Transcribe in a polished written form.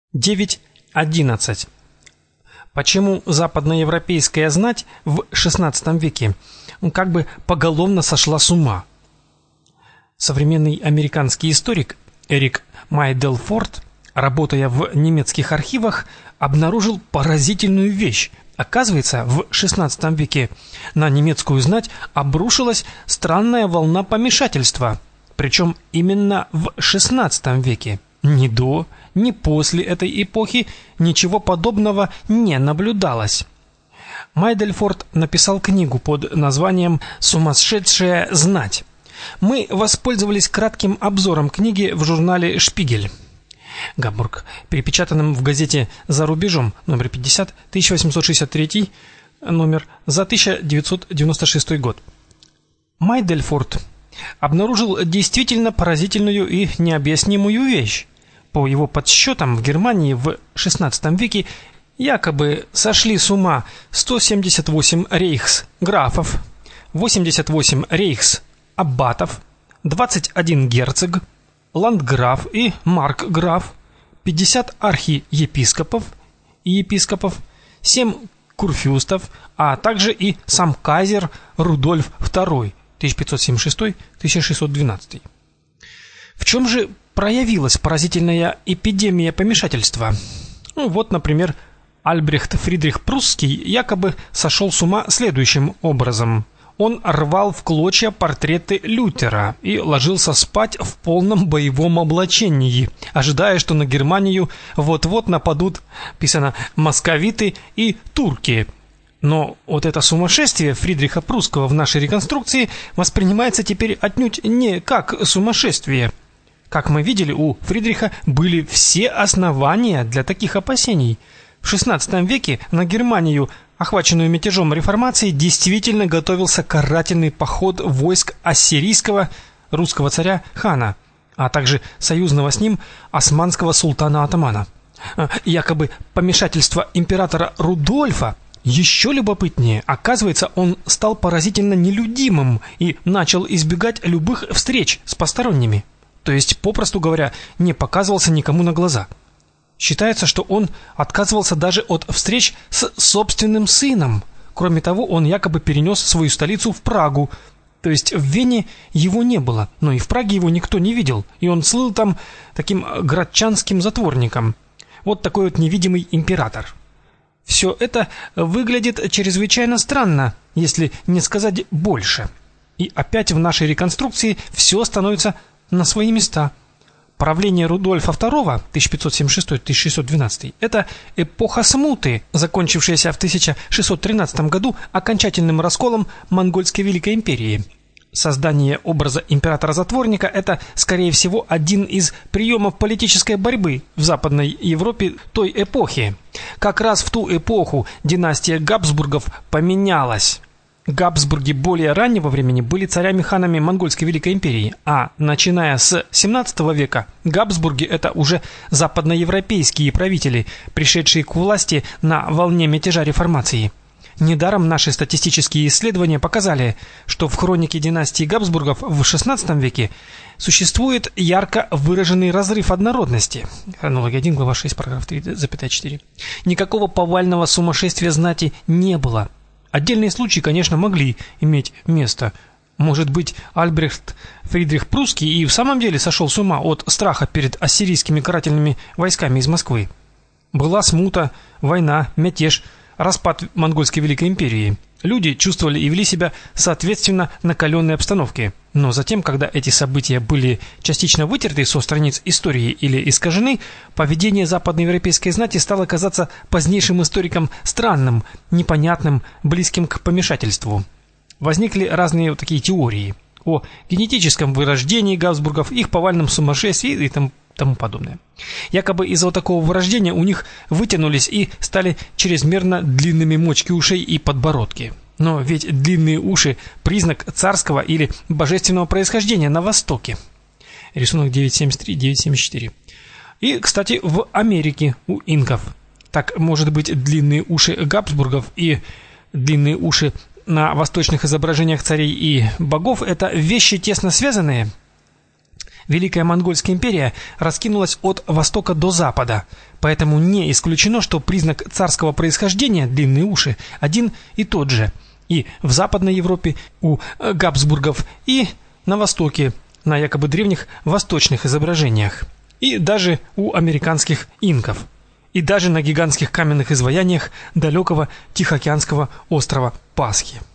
9.11. Почему западноевропейская знать в XVI веке как бы поголовно сошла с ума? Современный американский историк Эрик Майделфорд, работая в немецких архивах, обнаружил поразительную вещь. Оказывается, в XVI веке на немецкую знать обрушилась странная волна помешательства, причем именно в XVI веке. Ни до, ни после этой эпохи ничего подобного не наблюдалось. Майдельфорд написал книгу под названием «Сумасшедшая знать». Мы воспользовались кратким обзором книги в журнале «Шпигель». Гамбург, перепечатанным в газете «За рубежом», номер 50, 1863, номер за 1996 год. Майдельфорд обнаружил действительно поразительную и необъяснимую вещь. По его подсчетам, в Германии в XVI веке якобы сошли с ума 178 рейхсграфов, 88 рейхсаббатов, 21 герцог, ландграф и маркграф, 50 архиепископов и епископов, 7 курфюрстов, а также и сам кайзер Рудольф II 1576-1612. В чем же проявилась поразительная эпидемия помешательства? Вот, например, Альбрехт Фридрих Прусский якобы сошел с ума следующим образом. Он рвал в клочья портреты Лютера и ложился спать в полном боевом облачении, ожидая, что на Германию вот-вот нападут, писано, московиты и турки. Но вот это сумасшествие Фридриха Прусского в нашей реконструкции воспринимается теперь отнюдь не как сумасшествие. Как мы видели, у Фридриха были все основания для таких опасений. В XVI веке на Германию, охваченную мятежом реформации, действительно готовился карательный поход войск ассирийского русского царя хана, а также союзного с ним османского султана-атамана. Якобы помешательство императора Рудольфа еще любопытнее. Оказывается, он стал поразительно нелюдимым и начал избегать любых встреч с посторонними. То есть, попросту говоря, не показывался никому на глаза. Считается, что он отказывался даже от встреч с собственным сыном. Кроме того, он якобы перенес свою столицу в Прагу. То есть в Вене его не было, но и в Праге его никто не видел, и он слыл там таким градчанским затворником. Вот такой вот невидимый император. Все это выглядит чрезвычайно странно, если не сказать больше. И опять в нашей реконструкции все становится на свои места. Правление Рудольфа II 1576-1612 это эпоха смуты, закончившаяся в 1613 году окончательным расколом монгольской Великой империи. Создание образа императора-затворника это, скорее всего, один из приемов политической борьбы в Западной Европе той эпохи. Как раз в ту эпоху династия Габсбургов поменялась. Габсбурги более раннего времени были царями-ханами монгольской Великой империи, а начиная с XVII века Габсбурги это уже западноевропейские правители, пришедшие к власти на волне мятежа реформации. Недаром наши статистические исследования показали, что в хронике династии Габсбургов в XVI веке существует ярко выраженный разрыв однородности. Хронология 1, глава 6, параграф 3,4. Никакого повального сумасшествия знати не было. Отдельные случаи, конечно, могли иметь место. Может быть, Альбрехт Фридрих Прусский и в самом деле сошел с ума от страха перед ассирийскими карательными войсками из Москвы. Была смута, война, мятеж, распад монгольской Великой империи. Люди чувствовали и вели себя соответственно накаленной обстановке. Но затем, когда эти события были частично вытерты со страниц истории или искажены, поведение западноевропейской знати стало казаться позднейшим историкам странным, непонятным, близким к помешательству. Возникли разные такие теории о генетическом вырождении Габсбургов, их повальном сумасшествии и тому подобное. Якобы из-за вот такого вырождения у них вытянулись и стали чрезмерно длинными мочки ушей и подбородки. Но ведь длинные уши – признак царского или божественного происхождения на Востоке. Рисунок 9.73, 9.74. И, кстати, в Америке у инков. Так, может быть, длинные уши Габсбургов и длинные уши на восточных изображениях царей и богов – это вещи тесно связанные? Великая Монгольская империя раскинулась от востока до запада, поэтому не исключено, что признак царского происхождения, длинные уши, один и тот же и в Западной Европе у Габсбургов, и на Востоке, на якобы древних восточных изображениях, и даже у американских инков, и даже на гигантских каменных изваяниях далекого Тихоокеанского острова Пасхи.